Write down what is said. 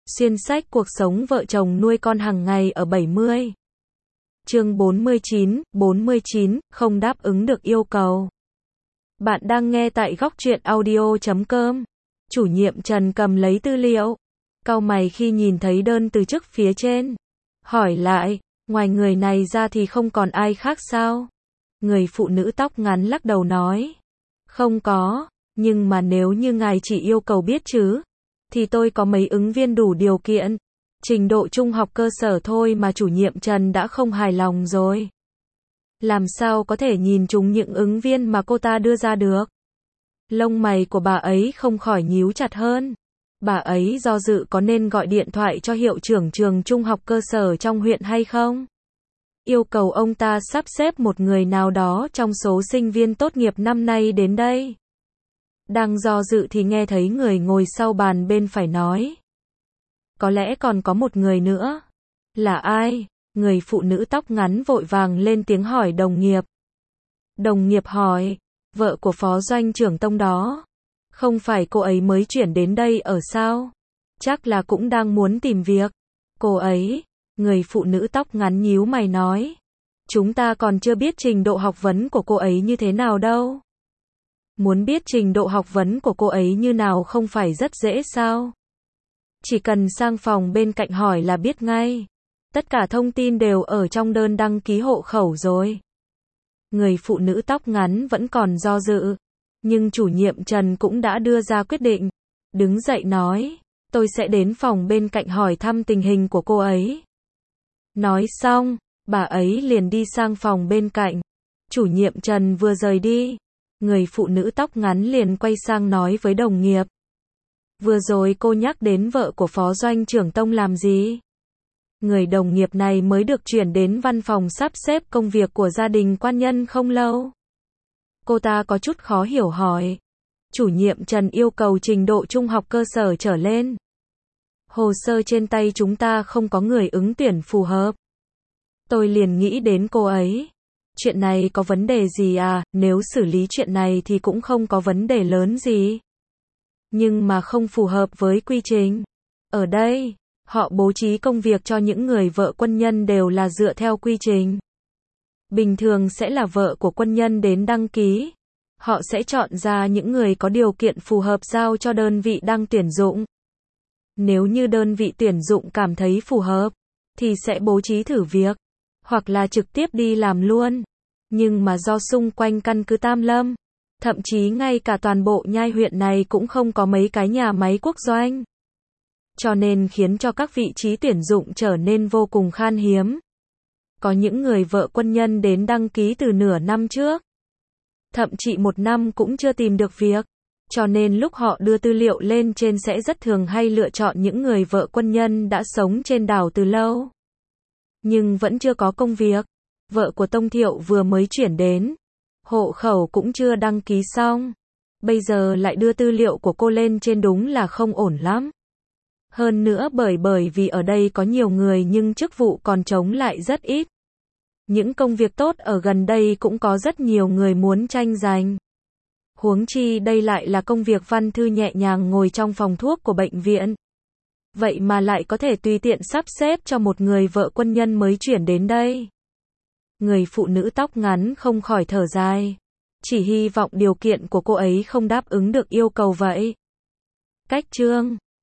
Xuyên sách cuộc sống vợ chồng nuôi con hàng ngày ở 70. Chương 49, không đáp ứng được yêu cầu. Bạn đang nghe tại góc truyện audio.com. Chủ nhiệm Trần cầm lấy tư liệu, cau mày khi nhìn thấy đơn từ chức phía trên. Hỏi lại, ngoài người này ra thì không còn ai khác sao? Người phụ nữ tóc ngắn lắc đầu nói. Không có, nhưng mà nếu như ngài chỉ yêu cầu biết chứ, thì tôi có mấy ứng viên đủ điều kiện. Trình độ trung học cơ sở thôi mà chủ nhiệm Trần đã không hài lòng rồi. Làm sao có thể nhìn trúng những ứng viên mà cô ta đưa ra được? Lông mày của bà ấy không khỏi nhíu chặt hơn. Bà ấy do dự có nên gọi điện thoại cho hiệu trưởng trường trung học cơ sở trong huyện hay không? Yêu cầu ông ta sắp xếp một người nào đó trong số sinh viên tốt nghiệp năm nay đến đây. Đang do dự thì nghe thấy người ngồi sau bàn bên phải nói. Có lẽ còn có một người nữa. Là ai? Người phụ nữ tóc ngắn vội vàng lên tiếng hỏi đồng nghiệp. Đồng nghiệp hỏi, vợ của phó doanh trưởng Tông đó. Không phải cô ấy mới chuyển đến đây ở sao? Chắc là cũng đang muốn tìm việc. Cô ấy, người phụ nữ tóc ngắn nhíu mày nói. Chúng ta còn chưa biết trình độ học vấn của cô ấy như thế nào đâu. Muốn biết trình độ học vấn của cô ấy như nào không phải rất dễ sao? Chỉ cần sang phòng bên cạnh hỏi là biết ngay. Tất cả thông tin đều ở trong đơn đăng ký hộ khẩu rồi. Người phụ nữ tóc ngắn vẫn còn do dự. Nhưng chủ nhiệm Trần cũng đã đưa ra quyết định. Đứng dậy nói, tôi sẽ đến phòng bên cạnh hỏi thăm tình hình của cô ấy. Nói xong, bà ấy liền đi sang phòng bên cạnh. Chủ nhiệm Trần vừa rời đi, người phụ nữ tóc ngắn liền quay sang nói với đồng nghiệp. Vừa rồi cô nhắc đến vợ của phó doanh trưởng Tông làm gì? Người đồng nghiệp này mới được chuyển đến văn phòng sắp xếp công việc của gia đình quan nhân không lâu. Cô ta có chút khó hiểu hỏi. Chủ nhiệm Trần yêu cầu trình độ trung học cơ sở trở lên. Hồ sơ trên tay chúng ta không có người ứng tuyển phù hợp. Tôi liền nghĩ đến cô ấy. Chuyện này có vấn đề gì à? Nếu xử lý chuyện này thì cũng không có vấn đề lớn gì. Nhưng mà không phù hợp với quy trình. Ở đây, họ bố trí công việc cho những người vợ quân nhân đều là dựa theo quy trình. Bình thường sẽ là vợ của quân nhân đến đăng ký. Họ sẽ chọn ra những người có điều kiện phù hợp giao cho đơn vị đang tuyển dụng. Nếu như đơn vị tuyển dụng cảm thấy phù hợp, thì sẽ bố trí thử việc, hoặc là trực tiếp đi làm luôn. Nhưng mà do xung quanh căn cứ Tam Lâm, thậm chí ngay cả toàn bộ Nhai huyện này cũng không có mấy cái nhà máy quốc doanh. Cho nên khiến cho các vị trí tuyển dụng trở nên vô cùng khan hiếm. Có những người vợ quân nhân đến đăng ký từ nửa năm trước. Thậm chí 1 năm cũng chưa tìm được việc. Cho nên lúc họ đưa tư liệu lên trên sẽ rất thường hay lựa chọn những người vợ quân nhân đã sống trên đảo từ lâu. Nhưng vẫn chưa có công việc. Vợ của Tông Thiệu vừa mới chuyển đến. Hộ khẩu cũng chưa đăng ký xong. Bây giờ lại đưa tư liệu của cô lên trên đúng là không ổn lắm. Hơn nữa bởi vì ở đây có nhiều người nhưng chức vụ còn trống lại rất ít. Những công việc tốt ở gần đây cũng có rất nhiều người muốn tranh giành. Huống chi đây lại là công việc văn thư nhẹ nhàng ngồi trong phòng thuốc của bệnh viện. Vậy mà lại có thể tùy tiện sắp xếp cho một người vợ quân nhân mới chuyển đến đây. Người phụ nữ tóc ngắn không khỏi thở dài. Chỉ hy vọng điều kiện của cô ấy không đáp ứng được yêu cầu vậy. Cách chương